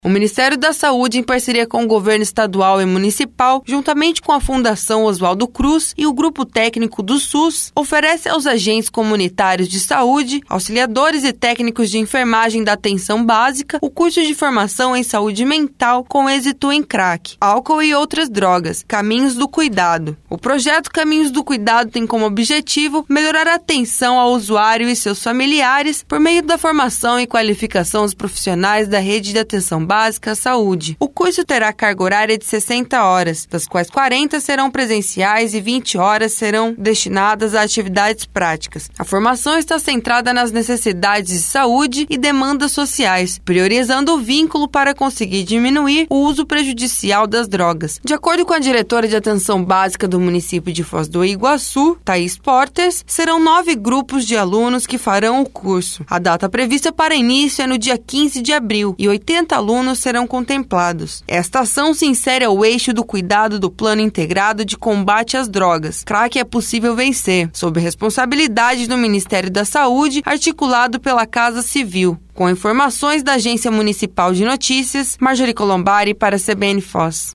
O Ministério da Saúde, em parceria com o governo estadual e municipal, juntamente com a Fundação Oswaldo Cruz e o Grupo Técnico do SUS, oferece aos agentes comunitários de saúde, auxiliadores e técnicos de enfermagem da atenção básica, o curso de formação em saúde mental com êxito em crack, álcool e outras drogas, Caminhos do Cuidado. O projeto Caminhos do Cuidado tem como objetivo melhorar a atenção ao usuário e seus familiares por meio da formação e qualificação dos profissionais da rede de atenção básica à saúde. O curso terá carga horária de 60 horas, das quais 40 serão presenciais e 20 horas serão destinadas a atividades práticas. A formação está centrada nas necessidades de saúde e demandas sociais, priorizando o vínculo para conseguir diminuir o uso prejudicial das drogas. De acordo com a diretora de atenção básica do município de Foz do Iguaçu, Thaís Porters, serão 9 grupos de alunos que farão o curso. A data prevista para início é no dia 15 de abril e 80 alunos serão contemplados. Esta ação se insere ao eixo do cuidado do Plano Integrado de Combate às Drogas. Crack é possível vencer, sob responsabilidade do Ministério da Saúde, articulado pela Casa Civil. Com informações da Agência Municipal de Notícias, Marjorie Colombari para a CBN Foz.